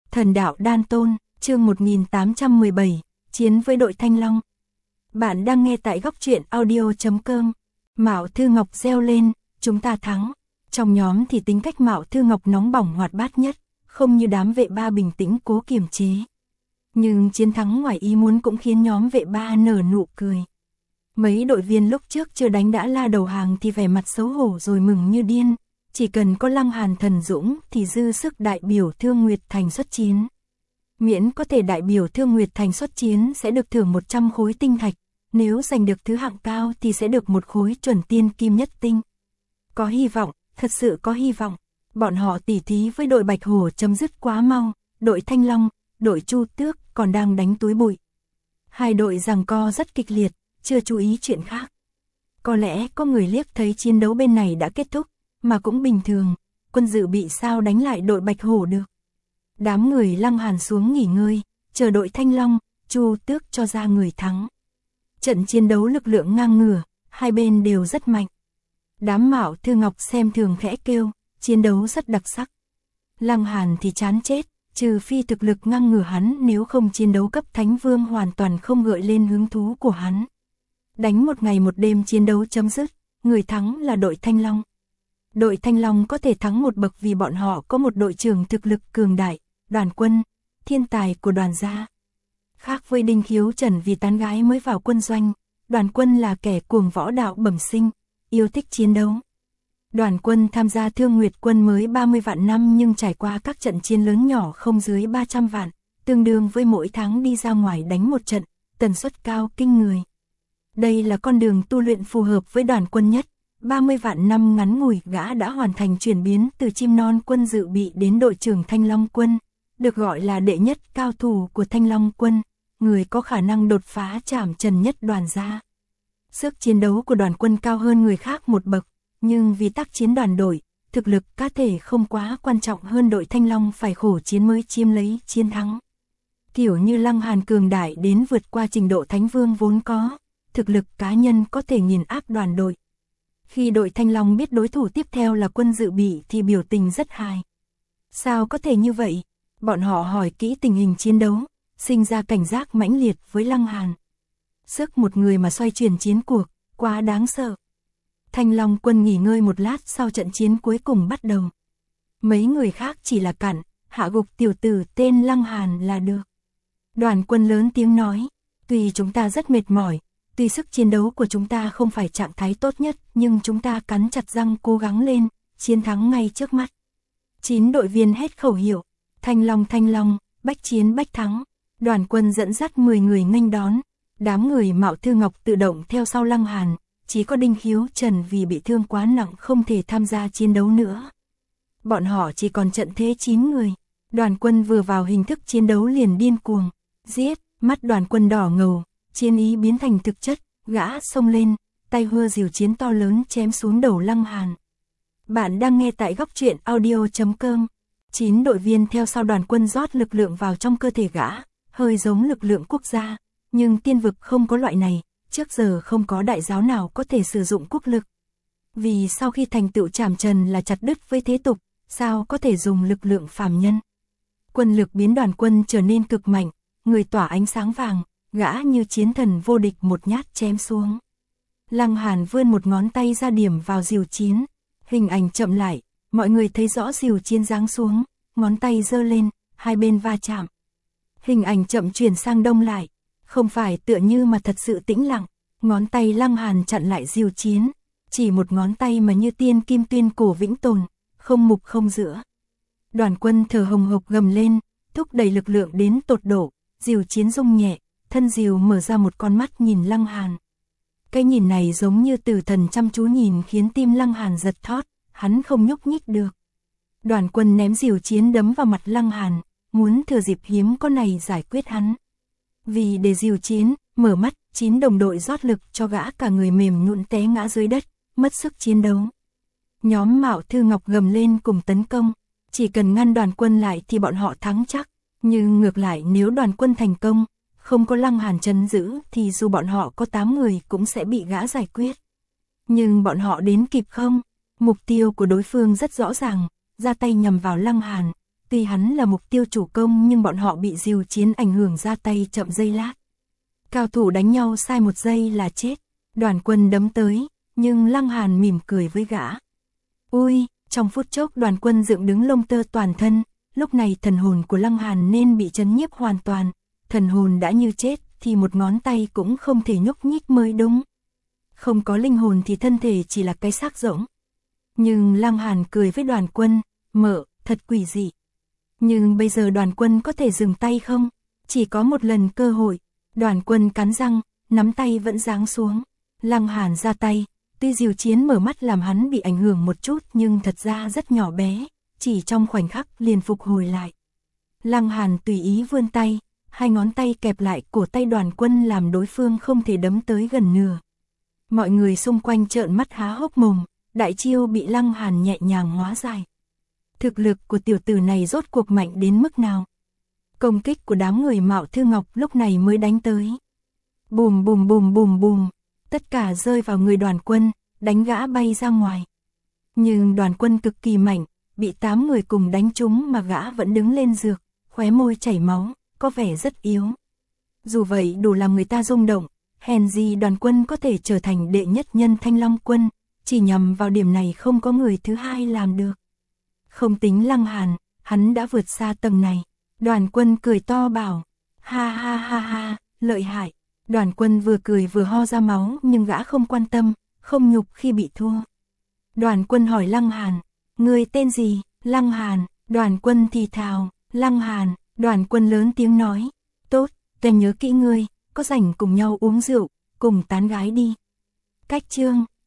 Thần đạo Đan Tôn, chương 1817, chiến với đội Thanh Long. Bạn đang nghe tại góc truyện audio.com. Mạo Thư Ngọc reo lên, chúng ta thắng. Trong nhóm thì tính cách Mạo Thư Ngọc nóng bỏng hoạt bát nhất, không như đám vệ ba bình tĩnh cố kiềm chế. Nhưng chiến thắng ngoài ý muốn cũng khiến nhóm vệ ba nở nụ cười. Mấy đội viên lúc trước chưa đánh đã la đầu hàng thì vẻ mặt xấu hổ rồi mừng như điên. Chỉ cần có Lăng Hàn thần dũng thì dư sức đại biểu Thương Nguyệt Thành xuất chiến. Miễn có thể đại biểu Thương Nguyệt Thành xuất chiến sẽ được thưởng 100 khối tinh thạch, nếu giành được thứ hạng cao thì sẽ được một khối chuẩn tiên kim nhất tinh. Có hy vọng, thật sự có hy vọng. Bọn họ tỉ thí với đội Bạch Hổ chấm dứt quá mau, đội Thanh Long, đội Chu Tước còn đang đánh túi bụi. Hai đội giằng co rất kịch liệt, chưa chú ý chuyện khác. Có lẽ có người liếc thấy chiến đấu bên này đã kết thúc, mà cũng bình thường, quân dự bị sao đánh lại đội Bạch Hổ được. Đám người Lăng Hàn xuống nghỉ ngơi, chờ đội Thanh Long, Chu Tước cho ra người thắng. Trận chiến đấu lực lượng ngang ngửa, hai bên đều rất mạnh. Đám Mạo Thư Ngọc xem thường khẽ kêu, chiến đấu rất đặc sắc. Lăng Hàn thì chán chết, trừ phi thực lực ngang ngửa hắn, nếu không chiến đấu cấp Thánh Vương hoàn toàn không gợi lên hứng thú của hắn. Đánh một ngày một đêm chiến đấu chấm dứt, người thắng là đội Thanh Long. Đội Thanh Long có thể thắng một bậc vì bọn họ có một đội trưởng thực lực cường đại, Đoàn Quân, thiên tài của Đoàn gia. Khác với Đinh Khiếu Trần vì tán gái mới vào quân doanh, Đoàn Quân là kẻ cuồng võ đạo bẩm sinh, yêu thích chiến đấu. Đoàn Quân tham gia Thương Nguyệt quân mới 30 vạn năm nhưng trải qua các trận chiến lớn nhỏ không dưới 300 vạn, tương đương với mỗi tháng đi ra ngoài đánh một trận, tần suất cao kinh người. Đây là con đường tu luyện phù hợp với Đoàn Quân nhất. 30 vạn năm ngắn ngủi gã đã hoàn thành chuyển biến từ chim non quân dự bị đến đội trưởng Thanh Long quân, được gọi là đệ nhất cao thủ của Thanh Long quân, người có khả năng đột phá trảm trần nhất Đoàn gia. Sức chiến đấu của Đoàn Quân cao hơn người khác một bậc, nhưng vì tác chiến đoàn đội, thực lực cá thể không quá quan trọng hơn đội Thanh Long phải khổ chiến mới chiếm lấy chiến thắng. Kiểu như Lăng Hàn cường đại đến vượt qua trình độ Thánh Vương vốn có, thực lực cá nhân có thể nghiền áp đoàn đội. Khi đội Thanh Long biết đối thủ tiếp theo là quân dự bị thì biểu tình rất hài. Sao có thể như vậy? Bọn họ hỏi kỹ tình hình chiến đấu, sinh ra cảnh giác mãnh liệt với Lăng Hàn. Sức một người mà xoay chuyển chiến cuộc, quá đáng sợ. Thanh Long quân nghỉ ngơi một lát sau trận chiến cuối cùng bắt đầu. Mấy người khác chỉ là cản, hạ gục tiểu tử tên Lăng Hàn là được. Đoàn Quân lớn tiếng nói, tuy chúng ta rất mệt mỏi, tuy sức chiến đấu của chúng ta không phải trạng thái tốt nhất, nhưng chúng ta cắn chặt răng cố gắng lên, chiến thắng ngay trước mắt. 9 đội viên hét khẩu hiệu, Thanh Long, bách chiến bách thắng. Đoàn Quân dẫn dắt 10 người nghênh đón, đám người Mạo Thư Ngọc tự động theo sau Lăng Hàn, chỉ có Đinh Khiếu Trần vì bị thương quá nặng không thể tham gia chiến đấu nữa. Bọn họ chỉ còn trận thế 9 người, Đoàn Quân vừa vào hình thức chiến đấu liền điên cuồng, giết, mắt Đoàn Quân đỏ ngầu. Chiến ý biến thành thực chất, gã xông lên, tay hơ diều chiến to lớn chém xuống đầu Lăng Hàn. Bạn đang nghe tại góc truyện audio.com. 9 đội viên theo sau Đoàn Quân rót lực lượng vào trong cơ thể gã, hơi giống lực lượng quốc gia, nhưng tiên vực không có loại này, trước giờ không có đại giáo nào có thể sử dụng quốc lực. Vì sau khi thành tựu trảm trần là chặt đứt với thế tục, sao có thể dùng lực lượng phàm nhân. Quân lực biến Đoàn Quân trở nên cực mạnh, người tỏa ánh sáng vàng. Gã như chiến thần vô địch một nhát chém xuống. Lăng Hàn vươn một ngón tay ra điểm vào diều chiến. Hình ảnh chậm lại, mọi người thấy rõ diều chiến giáng xuống, ngón tay giơ lên, hai bên va chạm. Hình ảnh chậm chuyển sang đông lại, không phải tựa như mà thật sự tĩnh lặng, ngón tay Lăng Hàn chặn lại diều chiến, chỉ một ngón tay mà như tiên kim tuyên cổ vĩnh tồn, không mục không giữa. Đoàn Quân thở hồng hộc gầm lên, thúc đẩy lực lượng đến tột độ, diều chiến rung nhẹ. Thân diều mở ra một con mắt nhìn Lăng Hàn. Cái nhìn này giống như tử thần chăm chú nhìn khiến tim Lăng Hàn giật thót, hắn không nhúc nhích được. Đoàn Quân ném diều chiến đấm vào mặt Lăng Hàn, muốn thừa dịp hiếm có này giải quyết hắn. Vì để diều chiến, mở mắt, 9 đồng đội rót lực cho gã cả người mềm nhũn té ngã dưới đất, mất sức chiến đấu. Nhóm Mạo Thư Ngọc gầm lên cùng tấn công, chỉ cần ngăn Đoàn Quân lại thì bọn họ thắng chắc, nhưng ngược lại nếu Đoàn Quân thành công, không có Lăng Hàn trấn giữ thì dù bọn họ có 8 người cũng sẽ bị gã giải quyết. Nhưng bọn họ đến kịp không? Mục tiêu của đối phương rất rõ ràng, ra tay nhằm vào Lăng Hàn, Tuy hắn là mục tiêu chủ công nhưng bọn họ bị Diều Chiến ảnh hưởng ra tay chậm giây lát. Cao thủ đánh nhau sai một giây là chết. Đoàn Quân đấm tới, nhưng Lăng Hàn mỉm cười với gã. Ui, trong phút chốc Đoàn Quân dựng đứng lông tơ toàn thân, lúc này thần hồn của Lăng Hàn nên bị chấn nhiếp hoàn toàn. Thần hồn đã như chết thì một ngón tay cũng không thể nhúc nhích mới đúng. Không có linh hồn thì thân thể chỉ là cái xác rỗng. Nhưng Lăng Hàn cười với Đoàn Quân, mợ, thật quỷ dị. Nhưng bây giờ Đoàn Quân có thể dừng tay không? Chỉ có một lần cơ hội. Đoàn Quân cắn răng, nắm tay vẫn giáng xuống. Lăng Hàn ra tay, tuy Diều Chiến mở mắt làm hắn bị ảnh hưởng một chút nhưng thật ra rất nhỏ bé, chỉ trong khoảnh khắc liền phục hồi lại. Lăng Hàn tùy ý vươn tay, hai ngón tay kẹp lại cổ tay Đoàn Quân làm đối phương không thể đấm tới gần nửa. Mọi người xung quanh trợn mắt há hốc mồm, đại chiêu bị Lăng Hàn nhẹ nhàng hóa giải. Thực lực của tiểu tử này rốt cuộc mạnh đến mức nào? Công kích của đám người Mạo Thư Ngọc lúc này mới đánh tới. Bùm bùm bùm bùm bùm, tất cả rơi vào người Đoàn Quân, đánh gã bay ra ngoài. Nhưng Đoàn Quân cực kỳ mạnh, bị 8 người cùng đánh trúng mà gã vẫn đứng lên dược, khóe môi chảy máu, có vẻ rất yếu. Dù vậy đủ làm người ta rung động, hèn gì Đoàn Quân có thể trở thành đệ nhất nhân Thanh Long Quân, chỉ nhằm vào điểm này không có người thứ hai làm được. Không tính Lăng Hàn, hắn đã vượt xa tầng này. Đoàn Quân cười to bảo, ha ha ha ha, lợi hại. Đoàn Quân vừa cười vừa ho ra máu nhưng gã không quan tâm, không nhục khi bị thua. Đoàn Quân hỏi Lăng Hàn, người tên gì? Lăng Hàn. Đoàn Quân thì thào, Lăng Hàn. Đoàn Quân lớn tiếng nói, tốt, tôi nhớ kỹ ngươi, có rảnh cùng nhau uống rượu, cùng tán gái đi. Cách chương